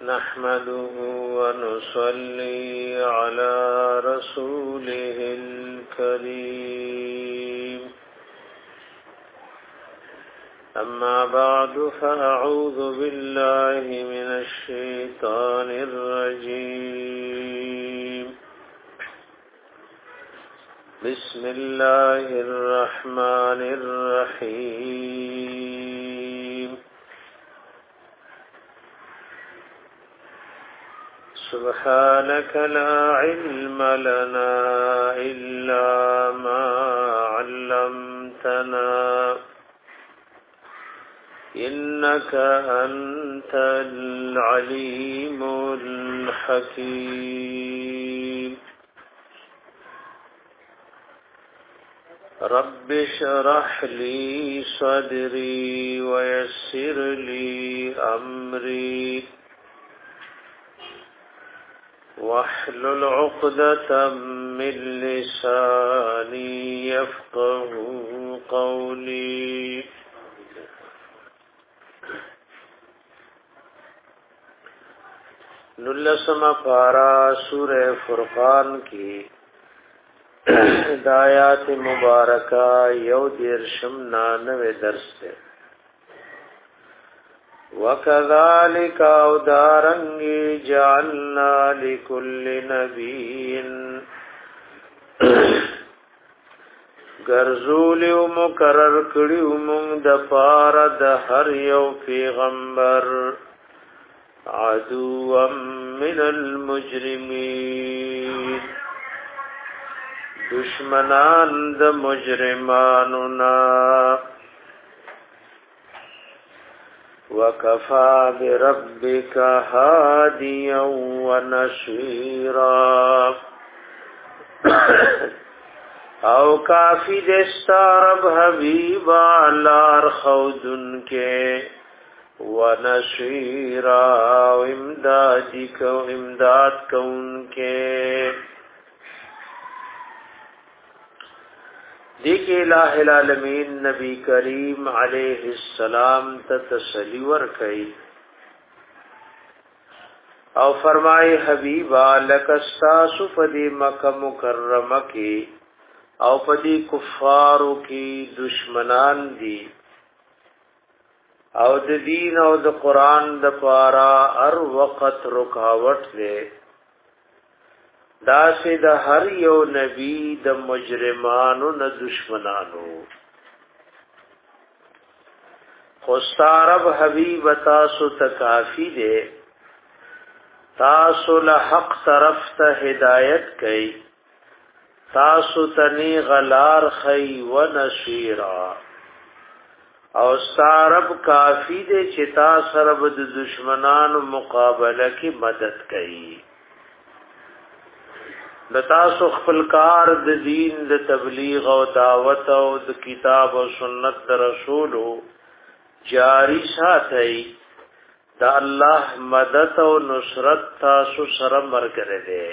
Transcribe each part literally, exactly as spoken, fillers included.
نحمده ونصلي على رسوله الكريم أما بعد فأعوذ بالله من الشيطان الرجيم بسم الله الرحمن الرحيم سبحانك لا علم لنا إلا ما علمتنا إنك أنت العليم الحكيم رب اشرح لي صدري ويسر لي أمري واحلل عقدة من لساني يفقه قولي نلسم پارا سورہ فرقان کی دایات مبارکہ یو دیرشم نانوے درس ہے وَكَذَلِكَ أَوْدَارَنْگِ جَعَلْنَا لِكُلِّ نَبِيٍّ گرزولی و مقرر کری و منگ دپار د هر یو پیغمبر عدوا من المجرمین دشمنان د مجرماننا وَكَفَى بِرَبِّكَ هَادِيًا وَنَصِيرًا او کافی دستا رب حبیبا لار خودن کے ونصیرا و امدادی کو امداد کون کے دیکھ الہ العالمین نبی کریم علیہ السلام تتسلی ورکی او فرمائے حبیبا لکستاسو پدی مکہ مکرمہ کی او پدی کفارو کی دشمنان دی او د دین او د قرآن د پارا ار وقت رکاوٹ دے دا سے د هر یو نبی د مجرمانو نه دشمنانو خستارب حبیب تاسو تکافی دے تاسو لحق طرف ته هدایت کئ تاسو تنی غلار خی و نصیرا او ستارب کافی دے چې تاسو رب د دشمنانو مقابله کی مدد کئ د تاسو خپل کار د دین د تبلیغ او دعوت او د کتاب او سنت د رسولو جاری ساتي د الله مدد او نصرت تاسو سره مرګره ده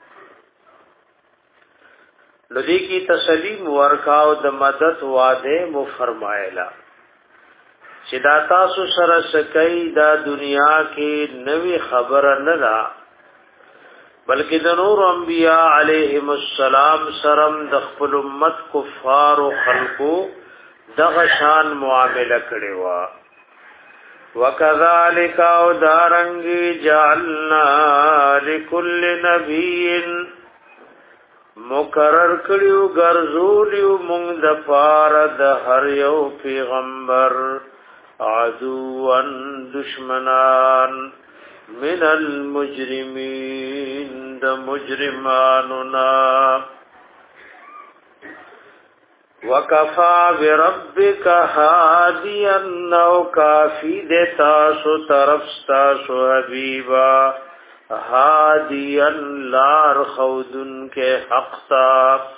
لدی کی تسلیم ورکاو د مدد وعده مو فرمایلا چې دا تاسو سره سکه دا دنیا کې نوې خبره نه ده بلکې د نور انبیاء علیهم السلام سرم د خپل امت کفار او خلقو دغه شان معامله کړي وا وکذالک او دارنګ جعلنا لكل نبی مقرر کړیو ګرځولیو مونږ د پار د هر یو پیغمبر عدوان دشمنان من المجرمین د مجرماننا وکفا بربک هادیا نو کافی دیتا سو طرف ستا سو حبیبا هادیا لار خودن کے حق تا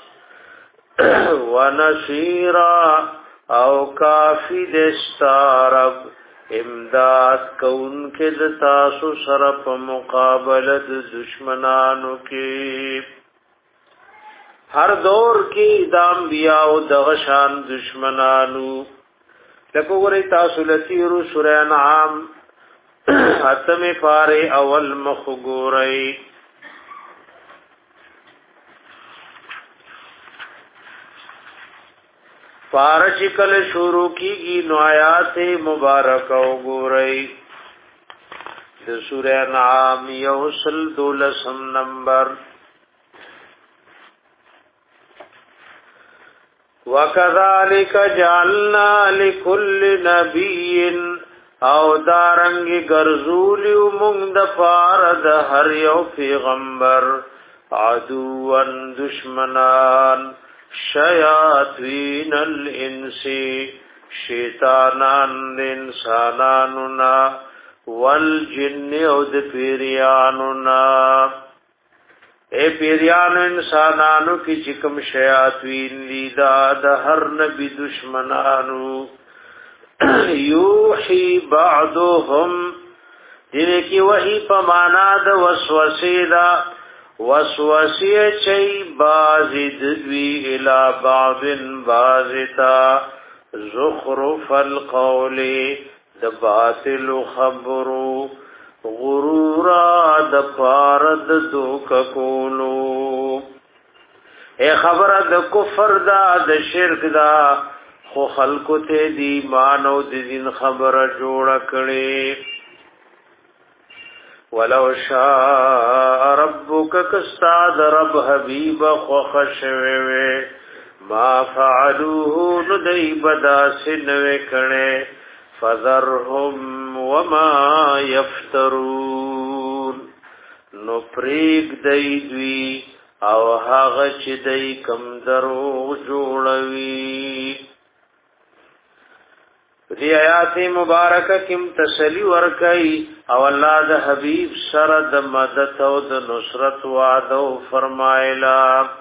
ونصیرا او کافی دستا رب امداد کون کے دتاسو سر په مقابله د دشمنانو کې هر دور کې د انبیاء او د غشان دشمنانو لکه ورې تاسو لتیرو سورہ انعام اتم پاره اول مخ ګورئ پارچ کل شروع کیږي نو آیات مبارک وګورئ د سورہ انعام یوصل دولسم نمبر وَكَذَلِكَ جَعَلْنَا لِكُلِّ نَبِيٍّ او دارنګ ګرځولیو مونږ د پار د هر یو پیغمبر عدوان دشمنان شیاطین الانس شیطانان انساناننا والجن او د پیریاننا اے پیریانو انسانانو کی چکم شیاطین لیدا د هر نبی دشمنانو یوحی بعضهم دې کی وحی پمانا د وسوسه دا وسوسه چي بازد وی الى بعض بازتا زخرف القول د باطل خبرو غرورا د پارد دوک کولو اے خبر د کفر دا د شرک دا خو خلقو ته دی ایمان او د دین خبر جوړ کړي ولو شاء ربک کستاد رب حبیب خو خشوي ما فعلوه ندی بدا سنوي کړي فذرهم وما يفترون نو پریگ دی دوی او هغه چې دی کم درو جوړوي دی آیات مبارکه کم تسلی ورکي او الله د حبیب سره د مدد او د نصرت وعده فرمایلا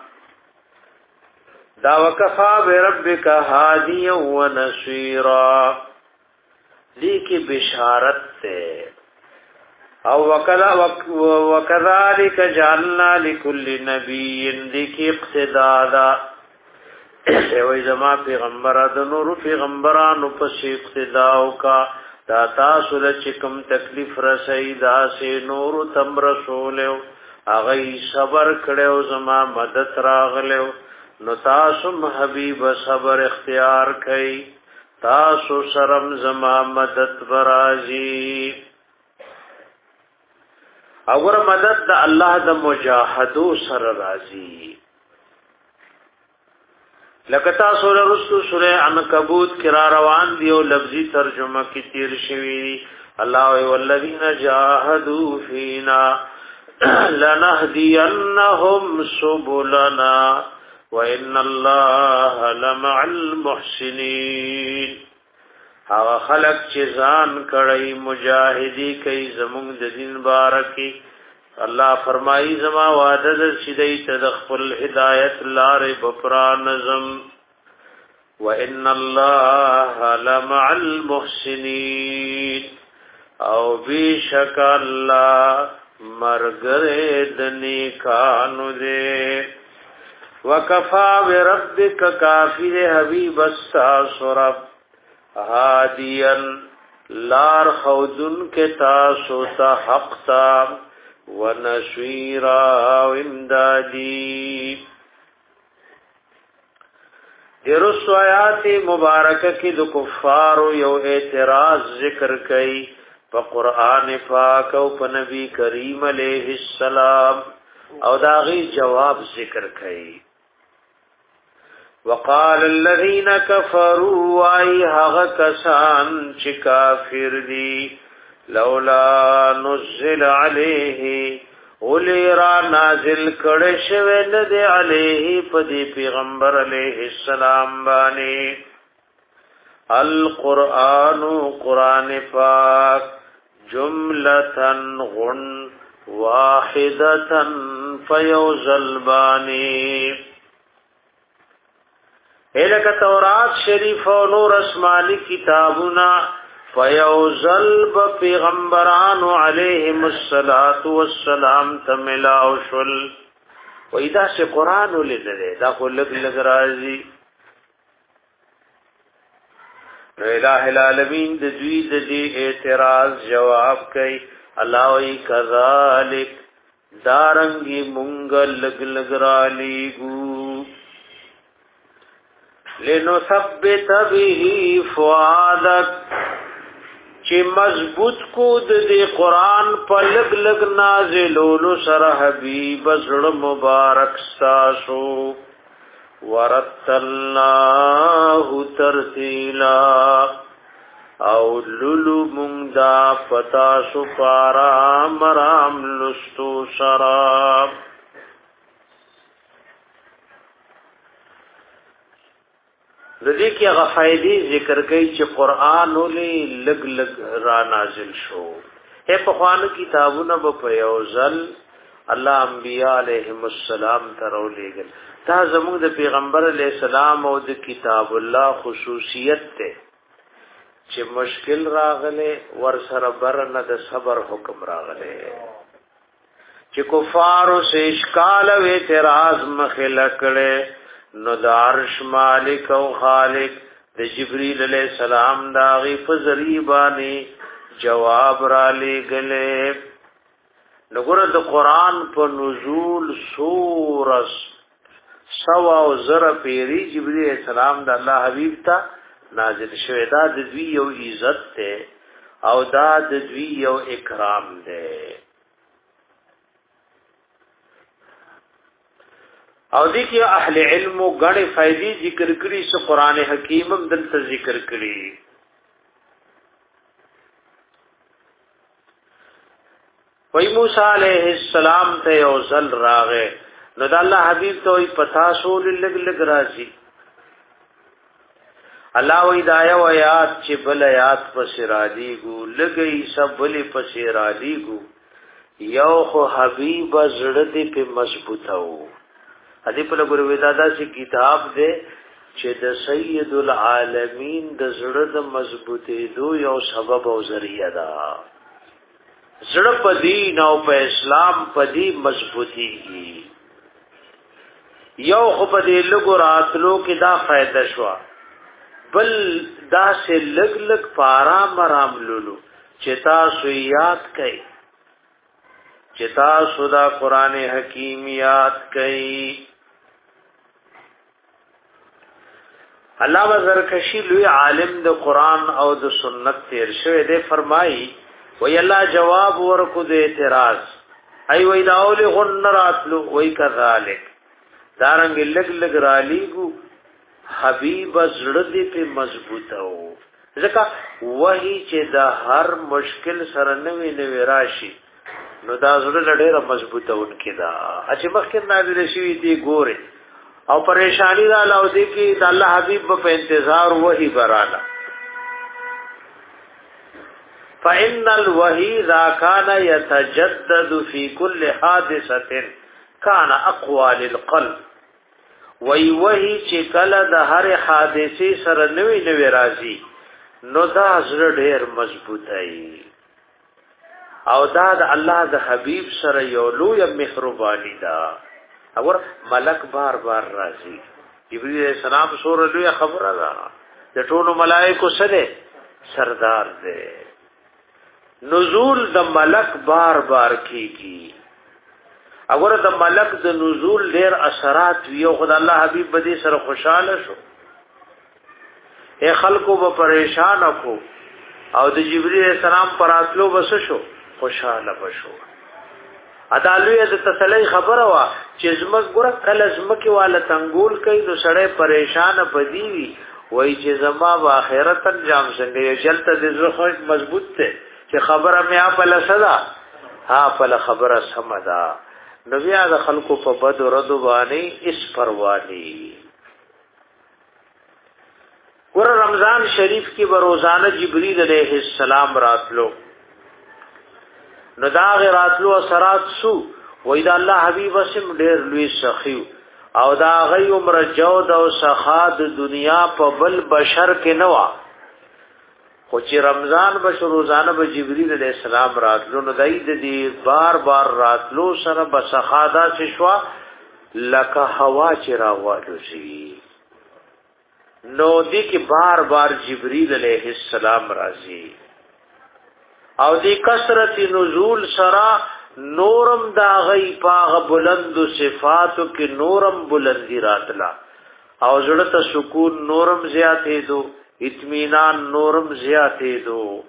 دا وکفا بربک هادیا ونصيرا دی کی بشارت تے او وکذالک جعلنا لكل نبی دی کی اقتدادا وی زما پیغمبر د نور پیغمبرانو پس اقتداو کا دا تاسو لچکم تکلیف رسئی دا سے نور تم رسولو اغی صبر کړو زما مدد راغلو نو تاسو حبیب صبر اختیار کئ تاسو سرم زما مدد برازی اور مدد د الله د مجاهدو سر رازی لکتا سورہ رسو سورہ عنکبوت کرا روان دیو لفظی ترجمہ کی تیر شوی اللہ والذین جاہدوا فینا لنهدینهم سبلنا وَإِنَّ اللَّهَ لَمَعَ الْمُحْسِنِينَ هغه خلق چې ځان کړي مجاهدی کوي زموږ د دین بارکی الله فرمایي زما وعده د شیدای تدخل هدایت لارې بپرا نظم وَإِنَّ اللَّهَ لَمَعَ الْمُحْسِنِينَ او بیشک الله مرګره د نیکانو دې وکفا بربک کافر حبیب الساسرب هادیاً لار خودن کے تاسو تا حق تا ونشویرا وامدادی درست آیات مبارکہ کی دو کفارو یو اعتراض ذکر کئی پا قرآن پاک او پا نبی کریم علیہ السلام او داغی جواب ذکر کئی وقال الذين كفروا اي هغه کسان چې کافر دي لولا نزل عليه ولرا نازل کړه شوی نه دی عليه پدی پیغمبر علیہ السلام باندې القرآن قرآن پاک جملتن غن واحدتن فیوزل بانی الک تورات شریف و نور اسمانی کتابنا فیوزل بپیغمبران علیہم الصلاة والسلام تملاو شل و ایدا سے قرآن لدرے دا خو لگ لگ رازی الہ العالمین د دوی د دې اعتراض جواب کوي الله وی کذالک دارنګي مونږ لګ لګ را لیګو لنو ثبت به فؤادک چې مضبوط کو د دې قران په لګ لګ نازلولو سره حبیب زړه مبارک تاسو ورتلناه ترتیلا او لولو موندا پتا سو پارا مرام لستو شراب ردی کی غفایدی ذکر کئی چې قرآن ولې لګ لګ را نازل شو اے پخوانو کتابونه په یوزل الله انبیاء علیهم السلام ترولېګل دا زموږ د پیغمبر علی السلام او د کتاب الله خصوصیت ته چې مشکل راغله ور سره برنه د صبر حکم راغله چې کفارو سے اشکال او اعتراض مخله کړي نو د عرش مالک او خالق د جبرئیل علیہ السلام دا غي فزریبانی جواب را لګله نګور د قران په نزول سورس سوا او زره پیری جبرئیل علیہ السلام د الله حبیب ته نازل شوی دا د دوی یو عزت ته او دا د دوی یو اکرام ده او دې کې اهل علم غړي فائدې ذکر کړي سو قران حکیم هم دلته ذکر کړي وای موسی علیہ السلام ته یو ځل راغې نو د الله حبیب ته وي پتا سول لګ لګ راځي الله وی دایا و یاد چې بل یاد پس را دیګو لګي سب بل پس را دیګو یو خو حبیب زړه دې په مضبوطه وو ادي په لګور ودادا چې کتاب دې چې د سید العالمین د زړه د مضبوطې دو یو سبب او ذریعہ ده زړه په دین او په اسلام په دې مضبوطی یو خو په دې لګور اتلو کې دا فائدہ شو بل دا سے لگ لگ پارا مرام لولو چتا سو یاد کئی چتا سو دا قرآن حکیم یاد کئی اللہ وزرکشی لوی عالم دا قرآن او دا سنت تیر شوی دے فرمائی وی اللہ جواب ورکو دے اعتراض ای وی داولی غن راتلو وی کذالک دارنگ لگ لگ رالیگو حبیب زړه دې په مضبوطه وو ځکه وਹੀ چې دا هر مشکل سره نوې نوې راشي نو دا زړه ډېره مضبوطه ونکې دا چې مخکې نازل شي دې ګوره او پریشانی را لاو دې کې د الله حبیب په انتظار وਹੀ براله فإن الوحي ذا كان يتجدد في كل حادثة كان أقوى للقلب وی وحی چې کله د هر حادثه سره نوې نوې راځي نو دا زړه ډېر مضبوطای او دا د الله د حبیب سره یو لوی مهرباني ده اور ملک بار بار راځي جبرئیل السلام سره لوی خبره ده د ټولو ملائکه سره سردار ده نزول د ملک بار بار کیږي اگر د ملک د نزول ډیر اثرات یو خدای الله حبیب بدی سره خوشاله شو اے خلقو به پریشان کو او د جبرئیل السلام پراتلو بس شو خوشاله بشو ادالوی د تسلی خبره وا چې زمک ګره کله زمکه والا تنګول کوي نو سړی پریشان پدی وی وای چې زما په آخرت انجام څنګه جلته د زړه خو مضبوط ته چې خبره مې خپل صدا ها خپل خبره سمدا نو بیا د خلکو په بد او رد باندې اس پروانی ګور رمضان شریف کې به روزانه جبرئیل علیہ السلام راتلو نو دا غراتلو اثرات سو وای دا الله حبیب اسم ډیر لوی سخیو او دا غي عمر جود او سخا د دنیا په بل بشر کې نوا خو چې رمضان به روزانه به جبرئیل علیہ السلام راتلو نو دای د دې بار بار راتلو سره به سخادا شوا لکه هوا چې راوالو شي نو دی کی بار بار جبريل علیہ السلام راضی او دی کثرت نزول سرا نورم دا غی پاغ بلند صفاتو کی نورم بلندی راتلا او زړه ته سکون نورم زیاتې دو اطمینان نورم زیاتې دو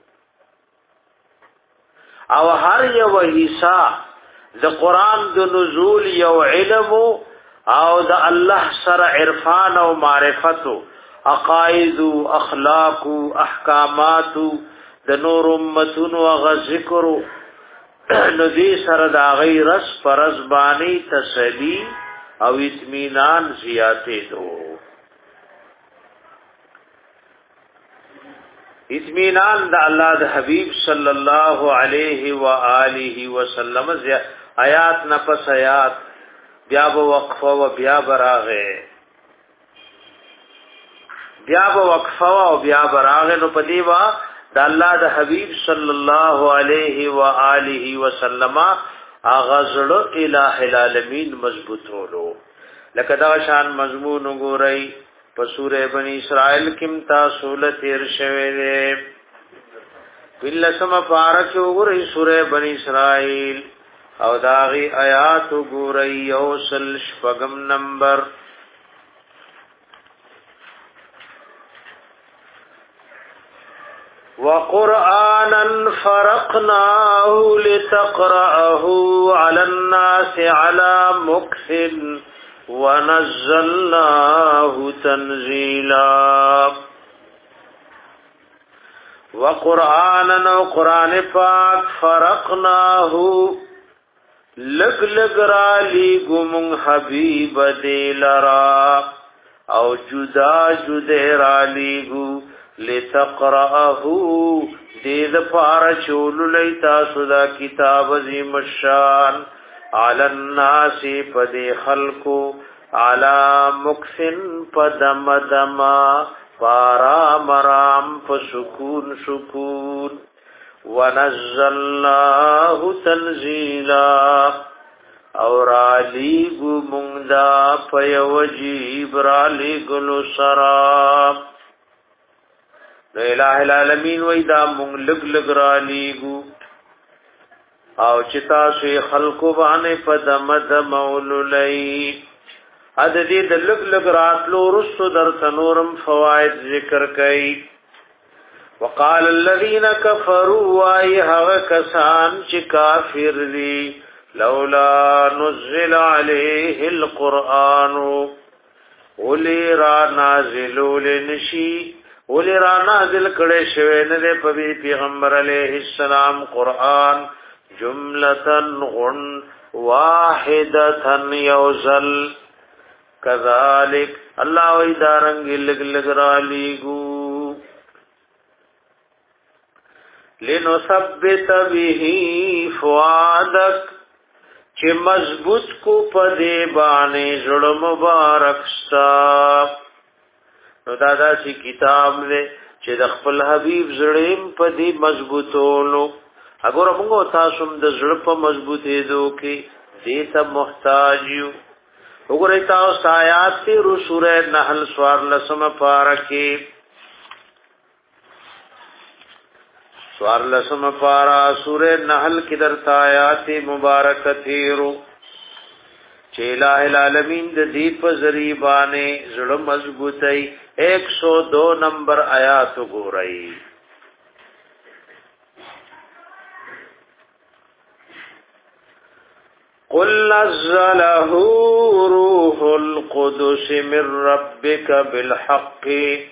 او هر یو حصہ د قران د نزول یو علم او د الله سره عرفان او معرفت عقاید اخلاق احکامات د نور امتون او غ ذکر نو دې سره د غیر رس پرزبانی تسلی او اطمینان زیاتې دو اطمینان د الله د حبیب صلی الله علیه و آله وسلم آیات نفس آیات بیا به وقفه و بیا براغه بیا به وقفه و بیا براغه نو پدی وا د الله د حبیب صلی الله علیه و آله وسلم اغزل الہ العالمین مضبوطولو لکه دا شان مضمون وګورئ په سورې بنی اسرائیل کې تاسو له تیر شوه دې بلسم پارک وګورئ سورې بنی اسرائیل او داغي آیات وګورئ یوسل شپږم نمبر وقرآنا فرقناه لتقرأه على الناس على مكث ونزلناه تنزيلا وقرآنا وقرآن پاک فرقناه لگ لگ را لیگم حبیب دیلرا او جدا جدا را لیگو لتقرأه دید پارا چولو لیتا صدا کتاب عظیم الشان علی الناس پد خلقو علی مکسن پدم دما پارام رام پسکون سکون ونزلناه تنزیلا اور علیگو منگدا پیوجیب رالیگلو سرام نو الہ العالمین ویدا مونږ لګ لګ را لیګو او چتا سوی خلقو باندې پدمد موللی اد دې د لګ لګ راتلو رسو در تنورم فواید ذکر کئ وقال الذين كفروا واي هغه کسان چې کافر دي لولا نزل عليه القرآن ولي را نازلول نشي ولی را نازل کړي شوی نه په پیغمبر علیه السلام قران جملتن غن واحدتن یوزل کذالک الله وی دارنګ لګ لګ را لیګو لنثبت به فؤادک چې مضبوط کو پدې باندې زړه مبارک ستا نو دادا سی کتاب دې چې د خپل حبیب زړیم په دې مضبوطولو اگر موږ تاسو د زړه په مضبوطې دو کې دې ته محتاج یو وګورئ تاسو آیات تی سورہ نحل سوار لسم پارکه سوار لسم پارا سورہ نحل کی در آیات مبارک تیرو چې الہ العالمین د دې په ذریعہ باندې زړه مضبوطی ایک سو دو نمبر آیات وګورئ قل نزله روح القدس من ربك بالحق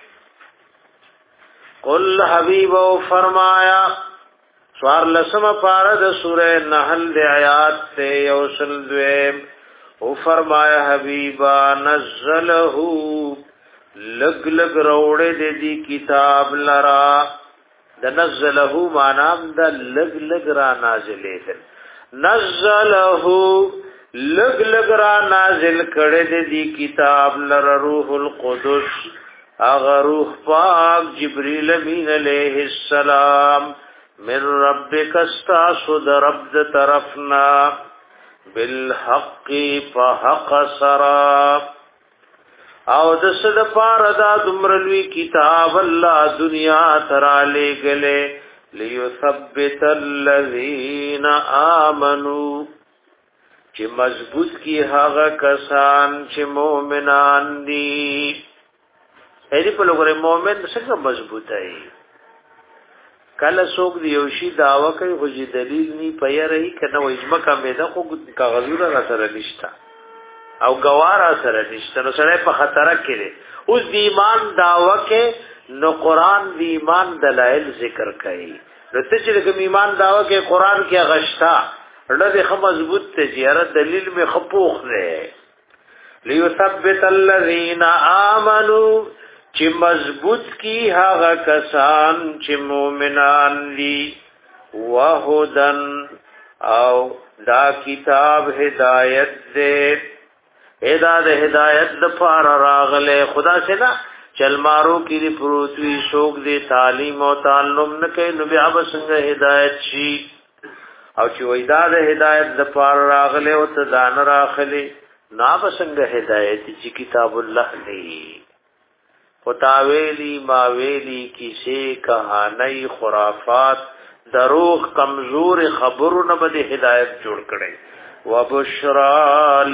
قل حبیب او فرمایا سوار لسم پارا د سورہ نحل د آیات سے یوسل دویم او فرمایا حبیبا نزله لگ لگ روڑے دے دی کتاب لرا د نزله مانام دا لگ لگ را نازلے دل نزله لگ لگ را نازل کڑے دے دی کتاب لرا روح القدس اغا روح پاک جبریل امین علیہ السلام من ربک استاسد رب طرفنا بالحق فحق سرا او د صد پار دا دمرلوی کتاب الله دنیا تراله گله ليثبت الذين امنوا چې مضبوط کی هغه کسان چې مؤمنان دي. هدي په لګره مؤمن څنګه مضبوط دی؟ کله څوک دی یو شی داوا کوي خو دې دلیل نی پیری کنه و اجماع کمه ده خو کاغذونه را سره نشتا او گوارا سره نشته نو سره په خطر کې دی. اوس دی ایمان داوا کې نو قران دی ایمان دلائل ذکر کوي. نو ته چې کوم ایمان داوا کې قران کې غشتا لږه خو مضبوط ته زیاره دلیل می خپوخ نه ليثبت الذين امنوا چې مضبوط کی هغه کسان چې مؤمنان دي وهدن او دا کتاب هدایت دې ادا د هدایت د پار راغله خدا سے نا چل مارو کی دی پروتوی شوق دی تعلیم او تعلم نه کوي نو بیا بسنګ هدایت شي او چې وېدا د هدایت د پار راغله او ته ځان راخلي نا بسنګ هدایت چې کتاب الله دی فتاویلی ماویلی کیسے کہانی خرافات دروغ کمزور خبرونه به هدایت جوړ کړي. وبشرى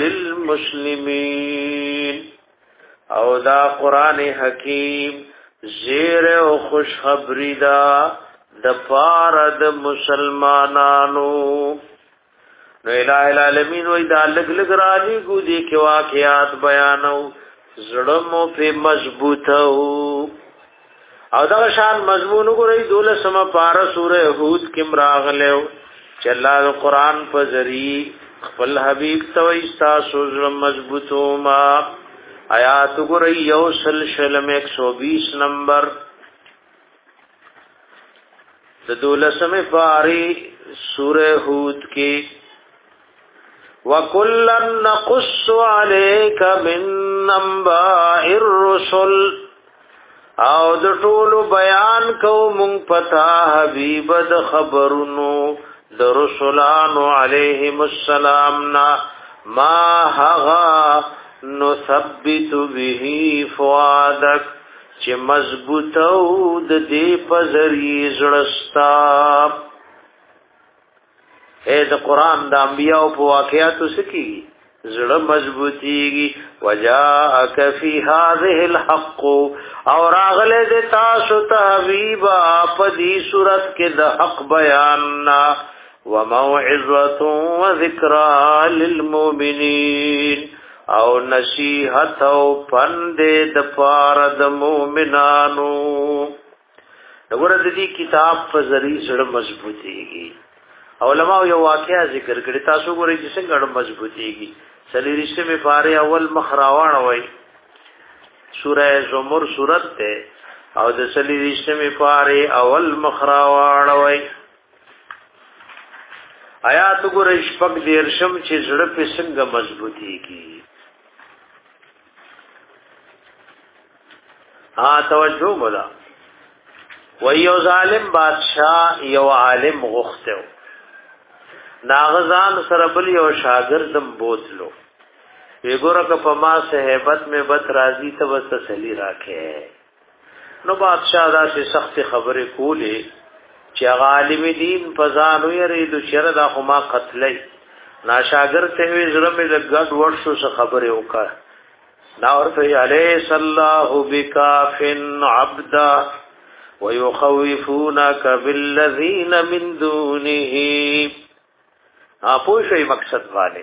للمسلمین او دا قران حکیم زیر او خوش خبری دا د پاره د مسلمانانو. نو الہ العالمین وای دا لګ لګ را دي ګو دي کې واقعات بیانو زړمو په مضبوطه او دا شان مضمون وګورئ دولسمه پارا سوره هود کې مراغلو چې الله قرآن په ذریعہ خپل حبیب توي تاسو زړه مضبوطو ما آیات وګورئ یو سلسله ایک سو بیس نمبر د دولسمه پاری سوره هود کې وَكُلًّا نَقُصُّ عَلَيْكَ مِنْ أَنْبَاءِ الرُّسُلِ او د ټولو بیان کو مونږ پتا حبیب د خبرونو د رسولانو علیهم السلام نا ما هغا نثبت به فؤادک چې مضبوطو د دې پزری زړستا. اے د قران د انبیاء په واقعاتو سکی زړه مضبوطیږي. وجاءک فی هذه الحق او راغله د تاسو ته حبیبا په دې صورت کې د حق بیان نا وموعظه وذکرى للمؤمنین او نصیحت او پند د پاره د مؤمنانو. وګوره د دې کتاب په ذریعہ زړه مضبوطیږي. علماء یو واقعا ذکر کړي تاسو ګورئ چې څنګه مضبوطیږي. سلیریشته می پاره اول مخراوان وای سوره زمر سورت ته او د سلیریشته می پاره اول مخراوان وای آیات ګورئ شپږ دیرشم چې زړه په څنګه مضبوطیږي. ها توجه مولا و یو ظالم بادشاہ یو عالم غختو ناغزان سره بل یو شاګردم بوتلو وګوره که په ما صحبت میں بد راضی ته وس تسلی راکې. نو بادشاہ دا چې سخت خبره کولې چې عالم دین فزان ویری د شر د خما قتلې نا شاګرد ته وی زړه مې لګډ ورشو څه خبره وکړه نا ورته علی الله بکافن عبدا ويخوفونك بالذين من دونه. اپو شي مقصد والے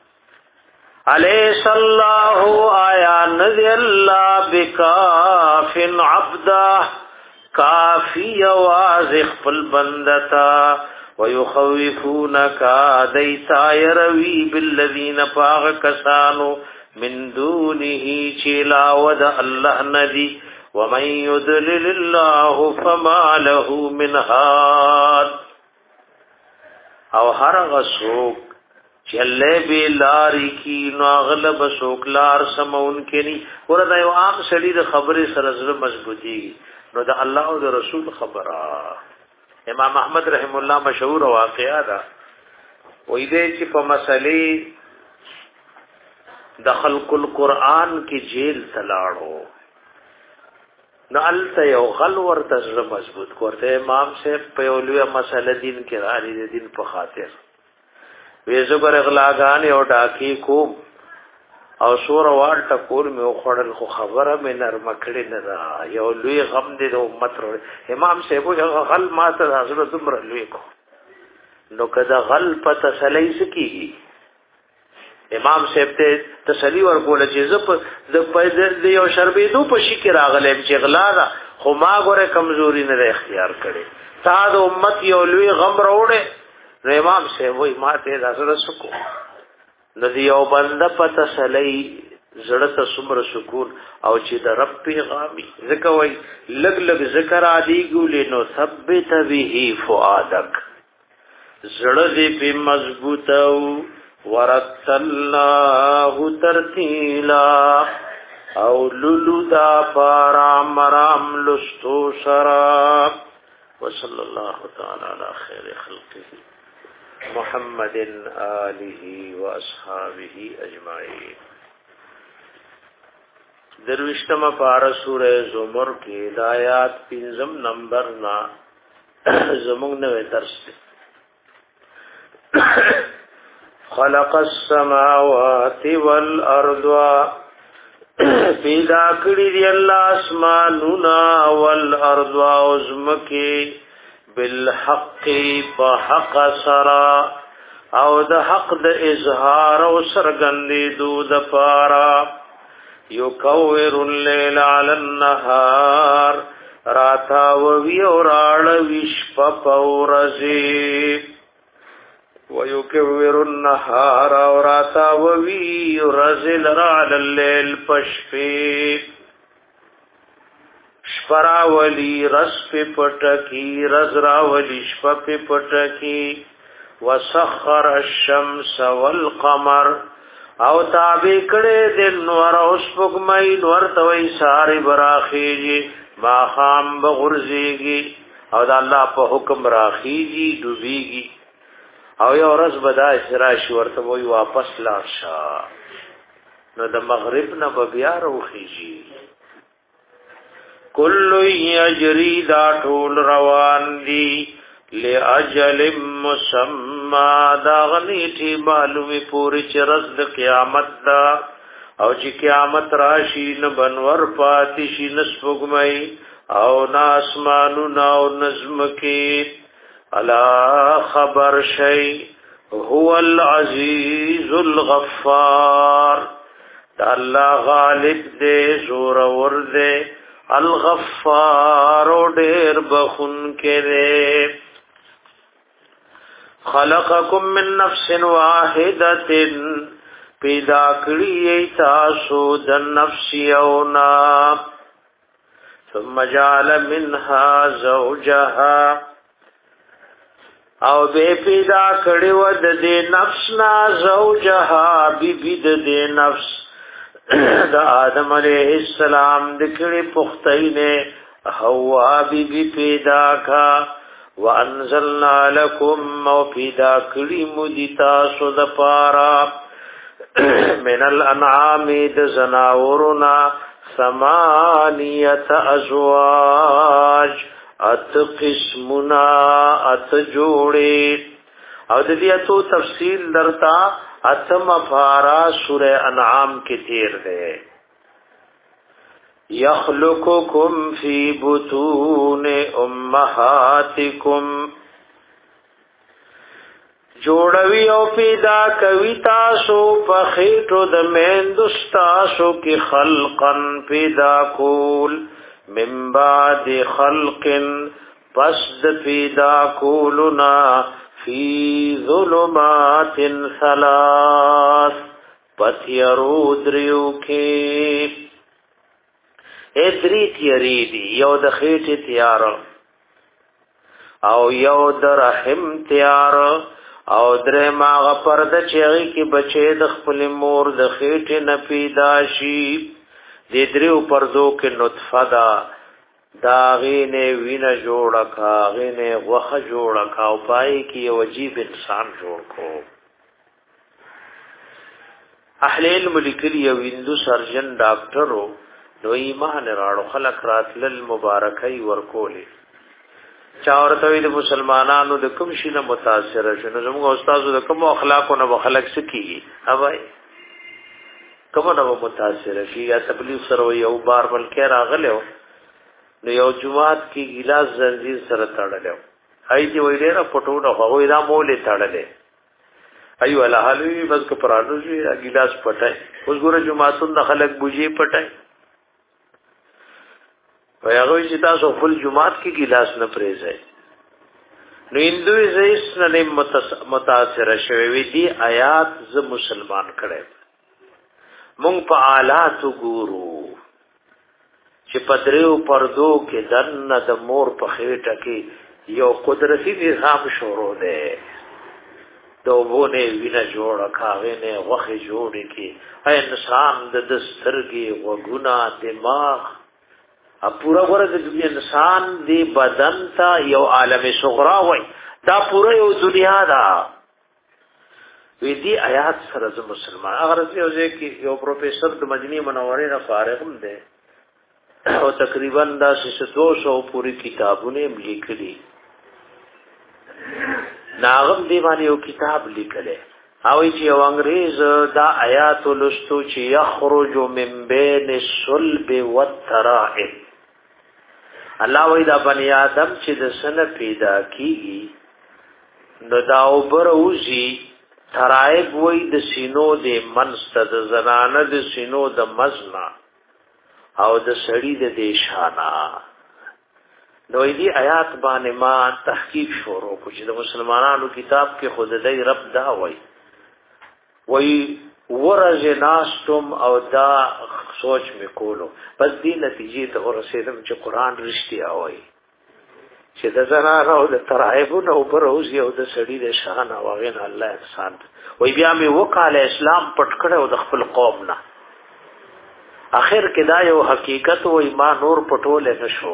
علیس اللہ آیا نذی اللہ بکافن عبدا کافی واضح پل بندتا ویخوفونکا دیتا یروی بالذین پاغ کسانو من دونه چلاود اللہ ندی ومن يضلل الله فما له من هاد. او هر غسوک چله به لاری کی نو اغلب سوک لار سمون کینی ورته یو عام شدید خبره سره سره مضبوطی نو د الله او د رسول خبره. امام احمد رحم الله مشهور واقعا ده وې دې چې په مسلې د خلق القرآن کې جیل تلاړو نو الته یو غل ورته زړه مضبوط کوته امام صاحب په یو لوی مسله دین کې راځي د دین په خاطر وې زبر اغلاغان یو ډاکی کوم او سور وار ټکول مې خوړل خو خبره مې نرم کړې نه دا یو لوی غم دې د امت ور امام صاحب یو غل ماته حضرت عمر لوی کو نو کدا غل په تسلی سکیږي امام صاحب ته تسلی ورکول چې زپ د پیدا یو شربېدو په شي کې راغلم چې غلا دا خو ما غره کمزوري نه اختیار کړي تا د امت یو لوی غم راوړې نو امام صاحب وای ما ته راځره سکو ندی یو بنده په تسلی زړه ته سمر سکون او چې د رب پیغامي ذکر وای لګ لګ ذکر علی ګولې نو ثبت به فؤادک زړه دې په مضبوطو ورتلناه ترتیلا او لولو دا پارام رام لستو شراب وصلی اللہ تعالی علی خیر خلقه محمد آلہ و اصحابہ اجمعین دروشتم پارا سورہ زمر کی ہدایات پنزم نمبر نا زمونگ نوے درس خلق السماوات والارض پیدا کړی دی الله اسماننا والارض ازمکی بالحق فحق سرا او د حق د اظهار او سرګندې دود پارا یکور الليل على النهار راتا وی اوراړ وشپ پورزی ويكور النهار وراتا ووي رزل على الليل پشفي شپرا ولي رسپ پټکی رزرا ولي شپ پټکی وسخر الشمس والقمر او تابع کړه د نور او سپګمای نور توي ساري براخيږي ما خام بغرزيږي او د الله په حکم راخيږي ډوبيږي او یو ورځ بدا اسراش ورته وای واپس لاړ شه نو د مغرب نه بیا روخیږي کل یجری دا ټول روان دي لاجل مسمى دا غنیټي معلومه پوری چرز د قیامت دا او چې قیامت راشي نه بنور پاتې شي نسبګمای او ناسمانو نو نظم کې الا خبر شي هو العزيز الغفار الله غالب دې زور ور دې الغفار ډېر بخون کې خلقکم من نفس واحده پیدا کړی تاسو د نفس یونا ثم جعل منها زوجها او به پیدا کړي و د دې نفس نا زوجها بی بی د دې نفس د آدم علیہ السلام د کړي پختینه حوا بی بی پیدا کا وانزلنا لكم او پیدا کړي مدتا سود پارا من الانعام د زناورنا ثمانیه ازواج ات قسمنا ات جوڑی او د دې اتو تفصیل درتا اتم فارا سورہ انعام کی تیر دے یخلقکم فی بطون امہاتکم جوڑوی او پیدا کوي تاسو په خېټو د میندستاسو کې خلقن پیدا کول من بعد خلق پس د پیدا کولنا فی ظلمات ثلاث پتیرو دریو کې ادری تیری دی یو د خېټه تیار او یو د رحم تیار او درې ماغه پرده چېږي کې بچې د خپل مور د خېټه نه پیدا شي د دریو پردو کې نطفه دا داغینه وینه جوړه کا غینه وخه جوړه کا او پای کې یو عجیب انسان جوړ کو اهل علم لیکلی یو هندو سرجن ډاکټرو نو ایمان راړو خلق راتل المبارکي ورکولې چا ورته د مسلمانانو د کوم شي نه متاثر شنو زموږ استادو د کوم اخلاقو نه خلق سکی اوای کوم نه متاثر شي یا تبلیغ سره یو بار بلکې راغلو نو یو جمعات کې ګلاس زنجیر سره تړلو هاي چې وای ډېر پټو نه هغه دا مولې تړلې ايو الله حلوي بس کو پرانو شي ګلاس پټای اوس ګوره جمعاتون د خلق بوجي پټای وای هغه چې تاسو خپل جمعات کې ګلاس نه پریزای نو هندوی زیس نه متاثر شوی وی دی آیات ز مسلمان کړي مونږ په آلات ګورو چې پدریو پردو کې دنه د مور په خېټه کې یو قدرتي نظام شروع ده دوبونه وینا جوړه کاوه نه وخه جوړه کې اي انسان د دسترګي وګنا دماغ ا پورا ور د انسان دی بدن تا یو عالم صغرا وای دا پورا یو دنیا دا وی دی آیات سره د مسلمان اگر یو ځکه یو پروفیسور د مدینه منوره نه فارغ هم دی او تقریبا دا دو سو پوری کتابونه لیکلي ناغم دی باندې یو کتاب لیکلی او چې یو انګريز دا آیات لستو چې یخرج من بین الصلب والترائب الله وی دا بنی آدم چې د سنه پیدا کیږي نو دا وبروزی ترائب وی د سینو د منستد زنانه د سینو د مزنا او د سړی د دیشانا نو دی آیات باندې ما تحقیق شروع کو چې د مسلمانانو کتاب کې خود دې رب دا وای وی ورز ناستم او دا سوچ میکولو بس دی نتیجې ته ورسېدم چې قران رښتیا وای چې د زنانه او د ترایبونو پر اوس یو د سړي د شان او غین الله احسان وی بیا می وکاله اسلام پټ کړو د خپل قوم نه اخر کې دا یو حقیقت وای ما نور پټول نه شو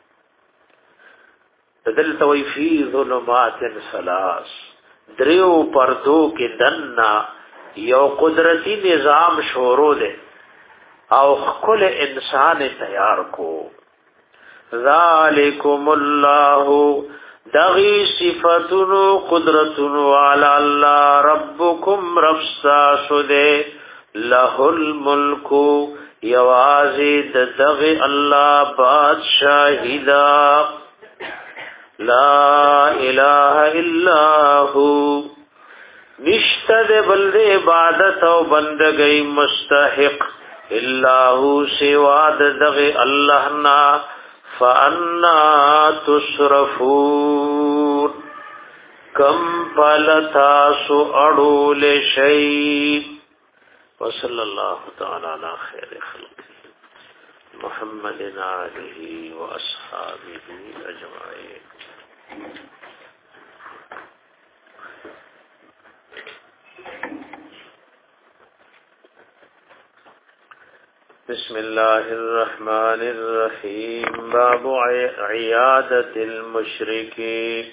دل توي فی ظلمات ثلاث دریو پردو کې دنا یو قدرتی نظام شروع ده او خپل انسان تیار کو ذالکم الله دغی صفاتن قدرتن علی الله ربکم رب ساسده له الملک یوازی دغی الله بادشاہی دا لا اله الا هو نشتد بلد عبادت او بندگی مستحق الا هو سوا دغ الله نا فانا تصرفون کم پلتا سو اڑول شی وصلی اللہ تعالی علی خیر خلق محمد آلہ و اصحابہ اجمعین بسم الله الرحمن الرحيم باب عيادة المشركين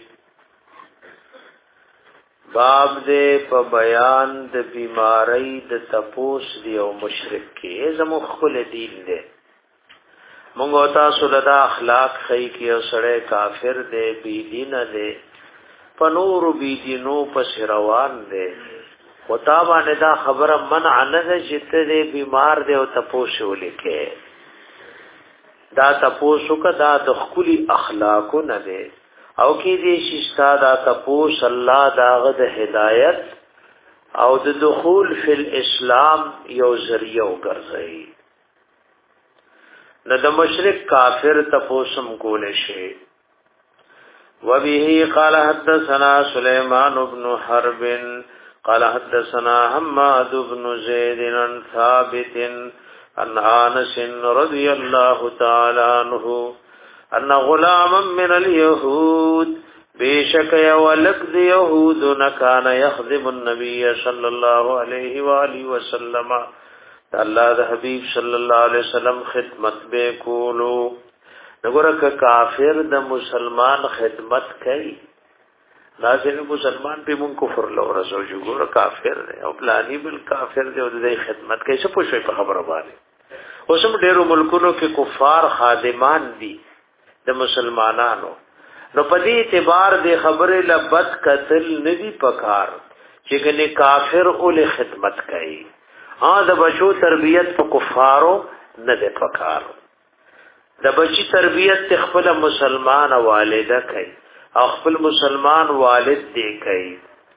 باب دې په بیان د بیماری د تپوس دی او مشرک کې زمو خپل دین دی مونږ تاسو له اخلاق خې کې او سره کافر دی بی دین دی پنور بی دینو پس روان دی وتا باندې دا خبره منع نه ده چې ته بیمار دی او تپوس ولیکې دا تپوس کدا د خپل اخلاق نه دی او کې دې شستا دا تپوس الله داغه د هدایت او د دخول فی الاسلام یو ذریعہ وګرځي نه د مشرک کافر تپوسم کول شي وبه قال حدثنا سليمان بن حرب قال حدثنا حماد بن زيد عن ثابت عن انس رضي الله تعالى عنه ان غلاما من اليهود بشك يولد يهود كان يخدم النبي صلى الله عليه واله وسلم الله د حبيب صلى الله عليه وسلم خدمت به کولو نګورک کافر د مسلمان خدمت کوي لازم مسلمان به مون کفر لور سو جو ګور کافر دی او پلانی بل کافر دی او د خدمت کوي څه پوښي په خبره باندې اوسم ډیرو ملکونو کې کفار خادمان دي د مسلمانانو نو په دې اعتبار د خبره لبد قتل ندي پکار چې ګنې کافر اول خدمت کوي ها د بچو تربیت په کفارو نه ده پکار د بچی تربیت خپل مسلمان والده کوي او خپل مسلمان والد دی کوي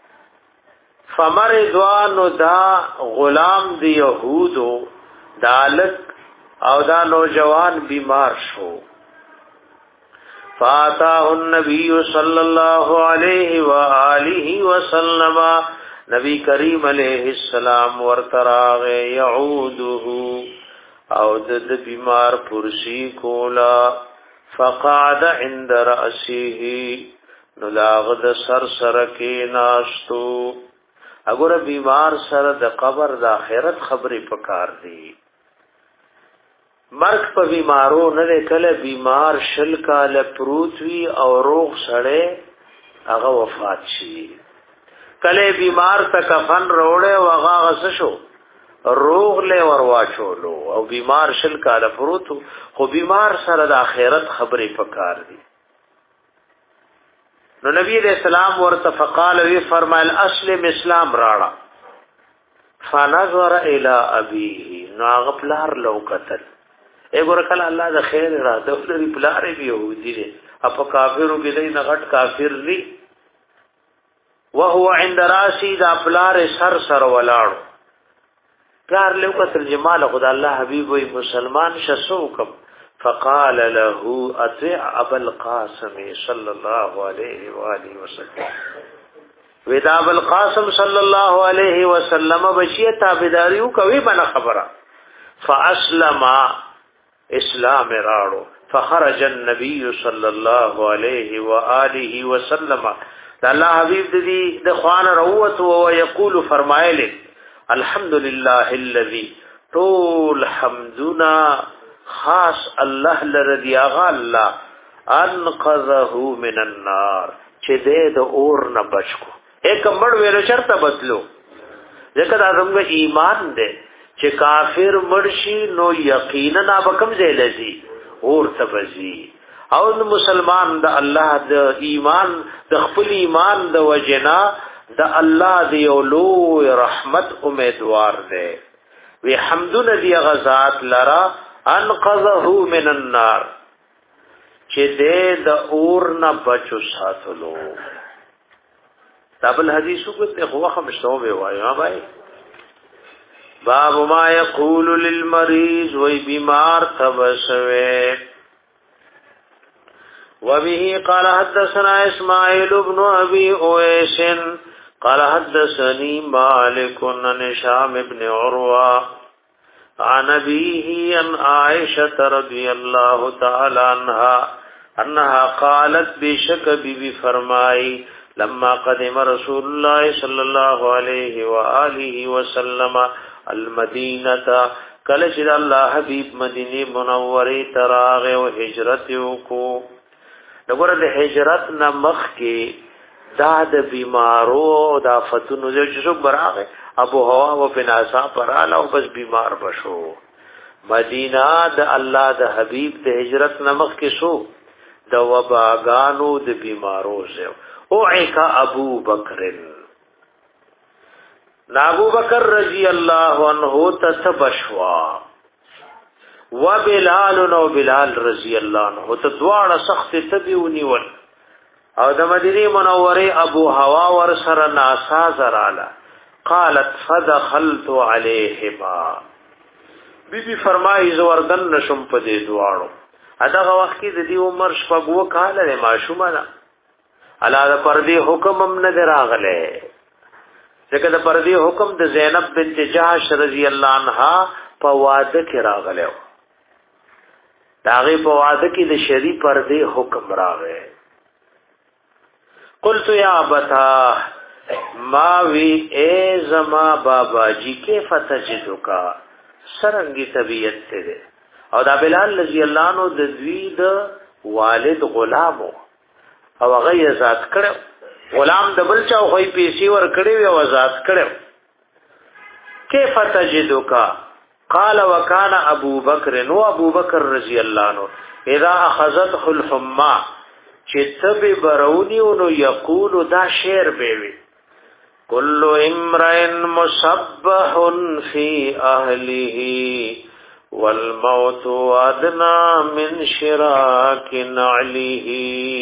فمرضوان دا غلام دی یهودو دالک او دا نوجوان بیمار شو فاتاه النبی صلی الله علیه و آله وسلم نبی کریم علیہ السلام ورتراغ یعوده او د بیمار پرسی کولا فقعد عند رأسه نلاغ د سر سر کې ناشتو اگر بیمار سر د قبر د آخرت خبرې پکار دی مرګ په بیمارو نه کله بیمار شل کال پروت وی او روغ سړی هغه وفات شي کله بیمار ته کفن روړې وغه غس شو روغ له ورواچولو او بیمار شل کال پروت خو بیمار سره د آخرت خبرې پکار دي نو نبی علیہ السلام ورته فقال وی فرمایل اسلم اسلام راړه فنظر الى ابيه نو غفلار لو قتل اګور کله الله د خیر را د لري پلار به يهودي دي اپ کافرو کې دای نه غټ کافر دي وهو عند راسي دا پلار سر سر ولاړو پلار له قتل جمال خدا الله حبيب وي مسلمان شسوکم فقال له اطع ابا القاسم صلى الله عليه واله وسلم ودا ابو القاسم صلى الله عليه وسلم بشیه تابعداریو کوي بنا خبره فاسلم اسلام راړو فخرج النبي صلى الله عليه واله وسلم الله حبيب دې د خوان روت او يقول فرمایله الحمد لله الذي طول حمدنا خاص الله لرضی اغا الله انقذه من النار چې دې د اور نه بچو یک مړ ویل شرط بدلو ځکه دا زموږ ایمان دی چې کافر مرشي نو یقینا بکم زیلزی اور تبزی او مسلمان د الله د ایمان د خپل ایمان د وجنا د الله دی اولو رحمت امیدوار دی وی حمدن دی غزات لرا انقذه من النار چې دې د اور نه بچو ساتلو تابل حدیثو کو ته خو خمسو به وایو بھائی باب ما یقول للمریض وی بیمار تبسوی وبه قال حدثنا اسماعيل بن ابي اويس قال حدثني مالك عن هشام بن عروة عن أبيه عن عائشة رضي الله تعالى عنها انها قالت بشك بي فرمائی لما قدم رسول الله صلى الله عليه واله وسلم المدینه کله چې الله حبیب مدینه منوره تراغ او هجرت وکړو دغه د هجرت نه مخ کې دا د بیمارو دا فتونو چې څو براغه ابو هوا و بناسا پراله او بس بیمار بشو مدینه د الله د حبیب د هجرت نه مخ کې شو د وباګانو د بیمارو زو او عکا ابو بکر ابو بکر رضی اللہ عنہ تتبشوا و بلال و بلال رضی اللہ عنہ تدوار سخت تبیونی ون او د مدینه منوره ابو هوا ور سره ناسا زرالا قالت فدخلت علیهما بی بی فرمایي زوردن نشم په دې دواړو اداغه وخت کې د دې عمر شپږو کال له ماشومه نه الا د پردي حکم هم نه دراغله ځکه د پردي حکم د زینب بنت جحش رضی الله عنها په واده کې راغله داغه په واده کې د شری پردي حکم راغی قلت یا ابتا ما وی اے زما بابا جی کې فتجدو کا سرنګي طبیعت ته او دا بلال رضی الله عنه د دوی د والد غلامو او هغه ذات کړو غلام د بل چا خوې پیسې ور کړې وي او آزاد کړو. کیف تجدک قال وكان ابو بکر نو ابو بکر رضی الله عنه اذا اخذته الحمى چې تبي برونی نو یقول دا شعر بیوي كل امرئ مصبح في اهله والموت ادنى من شراك نعله.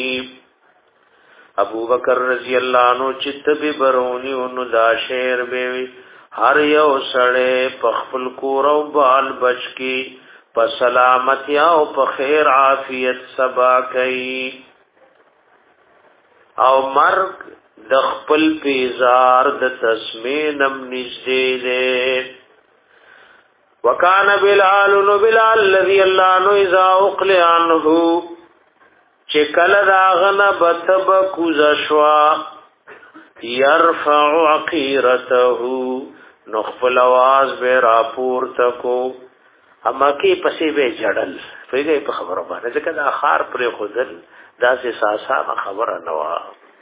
ابو بکر رضی الله عنه چې تبي برونی نو دا شعر بیوي هر یو سړی په خپل کور او بال بچ کی په سلامتی او په خیر عافیت سبا کوي او مرګ د خپل پیزار د تسمینم نږدې دی. وکانه بلال نو بلال الذي الله نو اذا اقلع عنه چې کله داغنه بتب کوزشوا يرفع عقيرته نو خپل आवाज به راپور تکو اما کې پسې به جړل پیږي په خبره باندې ځکه دا خار پر خودل دا سه ساسا خبره نوا.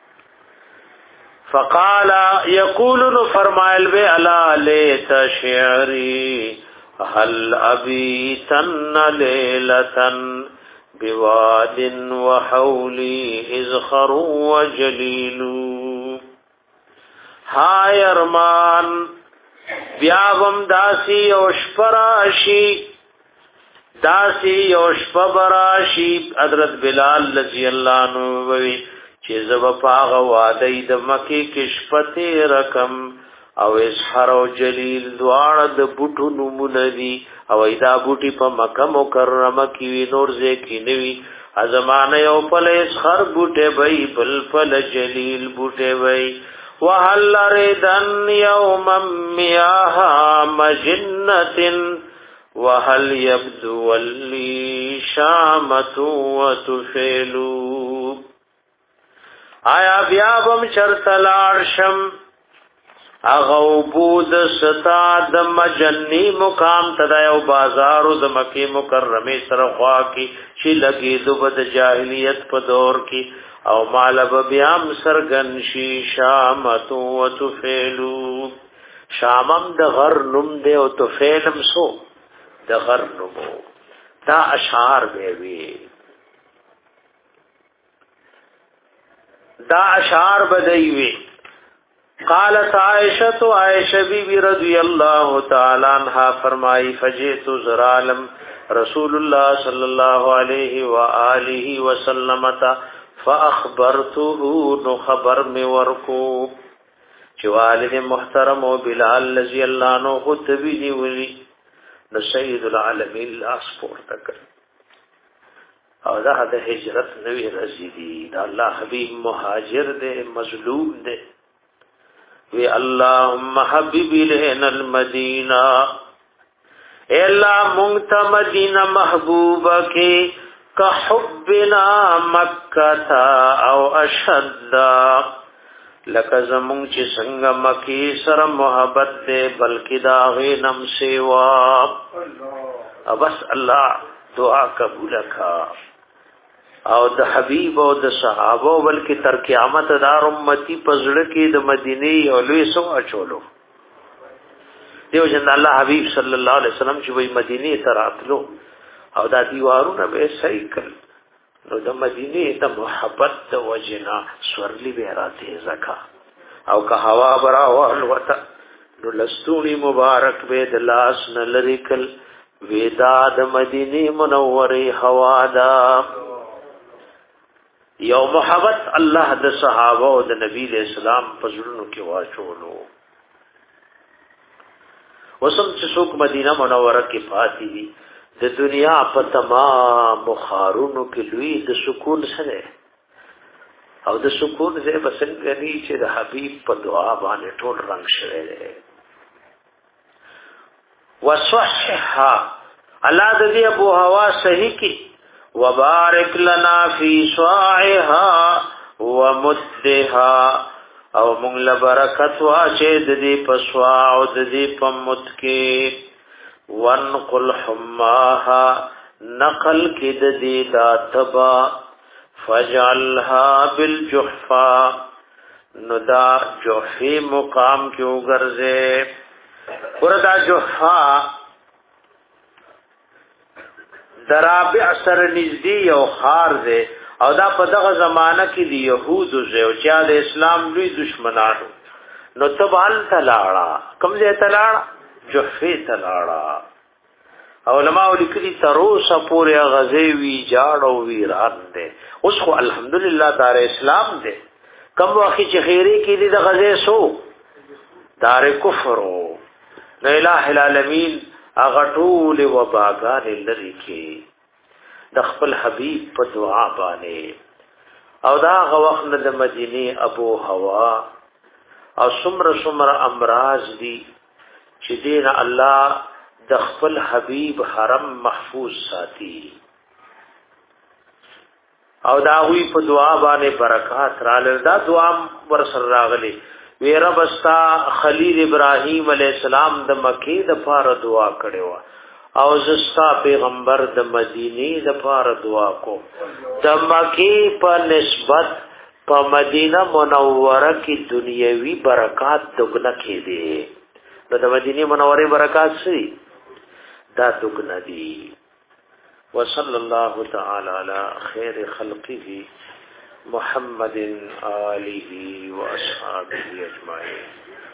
فقال يقول فرمایل به الا لیت شعری هل ابيتن ليلة بواد وحولي ازخر وجليل. هاي ارمان بیا وم داسی او شپراشی داسی او شپبراشی حضرت بلال رضی الله عنه وی چې زب پاغ واده د مکی کې شپته رقم او اسحر او جلیل دواړه د بوټو نمونه دي او ایدا بوټي په مکه مکرمه کې نور ځکه نیوي ازمانه یو په اسحر بوټه وی بل فل جلیل بوټه وی. وهل ردن يوما مياها مجنة وهل يبدو لي شامة وتفيلو. آیا بیا بم شرط لارشم اغوبود ستا د مجنی مقام تدایو بازارو د مکی مکرمه سره خوا کی چې لګي دوبد جاهلیت په دور کی او مالب بیام سرگن شی شامت و تفیلو. شامم د غر نم دے او تفیلم سو د غر نمو دا اشعار بیوی دا اشعار بدیوی. قالت عائشہ تو عائشہ بی بی رضی اللہ تعالی عنہ فرمائی فجئت زرالم رسول اللہ صلی اللہ علیہ وآلہ وسلم تا فاخبرته نو خبر می ورکو چې والد محترم او بلال رضی الله عنه خطبی دی ولی نو سید العالمین لاس پورته کړ او دا د هجرت نوی رسیدي دا الله حبیب مهاجر دی مظلوم دی وی اللهم حبیب الینا المدینہ اے الله مونږ مدینہ محبوبه کې کا حبنا مکہ او اشد لکه زمون چې څنګه مکی سره محبت دې بلکې دا غینم سیوا او بس الله دعا قبول کا او د حبیب او د صحابه بلکې تر قیامت دار امتی پزړه کې د مدینه او لوی سو اچولو دیو جن الله حبیب صلی الله علیه وسلم چې وای مدینه ته راتلو او دا دیوارونه به صحیح کړ نو د مدینه ته محبت د وجنا سورلی به راته زکا او که هوا برا والوتا نو لستونی مبارک به د لاس نه لریکل ودا د مدینه منوره هوا دا یو محبت الله د صحابه او د نبی اسلام په زړونو کې واچولو. وسم چې څوک مدینه منوره کې پاتې دي د دنیا په تمام بخارونو کې لوی د سکون سره او د سکون زې بسنګ غني چې د حبيب په دعا باندې ټول رنگ شوه دی. وصحها الله دې ابو هوا صحیح کی وبارک لنا فی صاعها ومدها او مونږ له برکت واچې د دې په صاع او د دې په مد کې وانقل حماها نقل کد دی دا تبا فجعلها بالجحفا نو دا جوفی مقام کیوں گرزے وردا جوفا درابع سر نزدی یو خار دے او دا په دغه زمانہ کې دی يهودو زه او چې د اسلام لوی دشمنانو نو تبال تلاړه کوم ځای تلاړه جوفی تلاړه علماء لیکلي تروسه پورې غزي وی جاړو ویران دي اوس خو الحمدلله دار اسلام دي کوم وخت چې خیری کې دي د غزي سو دار کفر نه اله العالمین اغه ټول و باغان لری کې د خپل حبیب په دعا باندې او دا غ وخت د مدینه ابو هوا او سمر سمر امراض دي چې دین الله د خپل حبیب حرم محفوظ ساتي او دا وی په دعا باندې برکات را لدا دعا ور سره راغلي وی رب استا خلیل ابراهیم علی السلام د مکی د پاره دعا کړو او زستا پیغمبر د مدینه د پاره دعا کو د مکی په نسبت په مدینه منوره کې دنیوي برکات دغنه کې دي د مدینه منوره برکات سي دا دغنه دي وصلی الله تعالی علی خیر خلقه محمد آله واصحابه اجمعین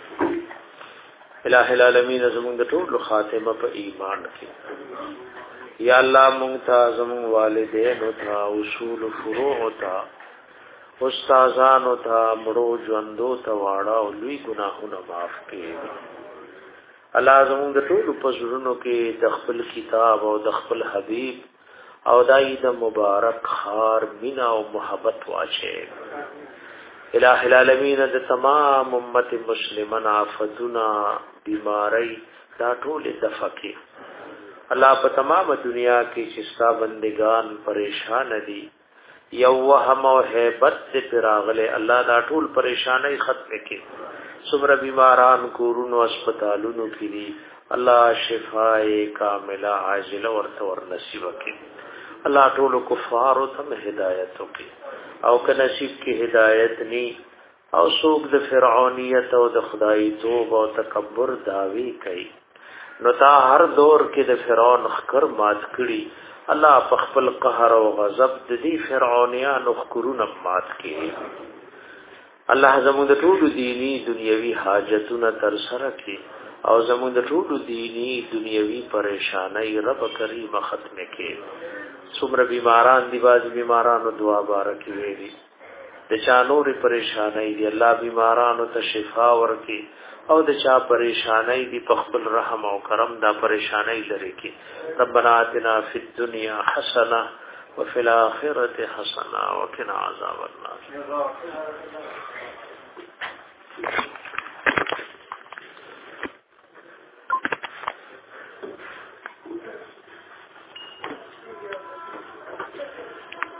الہ العالمین زمون د ټول خاتمه په ایمان کې یا الله مونږ ته زمون والدین او ته اصول فروع او ته استادان او ته مړو ژوندو ته واړه او لوی ګناهونه معاف کړي الله زمون د ټول په زړونو کې د خپل کتاب او د خپل حبیب او دای د مبارک خار مینا او محبت واچي الہ العالمین د تمام امت مسلمان آفتنا بیماری دا ټول دفقه الله په تمام دنیا کې چې ستا بندگان پریشان دي یو وهم او hebat دې پراغله الله دا ټول پریشانای ختم کړي څومره بیماران کورونو هسپتالونو کې دي الله شفای کامله عاجله ورته ور نصیب کړي الله ټول کفار او ته هدایت وکړي او که نصیب کې هدایت ني او سوق د فرعونیت او د خدای توب او تکبر داوی کوي نو تا هر دور کې د فرعون خکر مات کړي الله په خپل قهر او غضب د دې فرعونیانو خکرونه مات کړي الله زموږ د ټول دینی دنیوي حاجتونه تر سره کړي او زموږ د ټول دینی دنیوي پریشانای رب کریم ختم کړي څومره بیماران دی باز بیمارانو دعا بارکی ویلي د چا نورې پریشانای دی الله بیمارانو ته شفا ورکړي او د چا پریشانای دی په خپل رحم او کرم دا پریشانای لري کې ربنا آتنا فی الدنیا حسنه وفي الاخره حسنه وقنا عذاب النار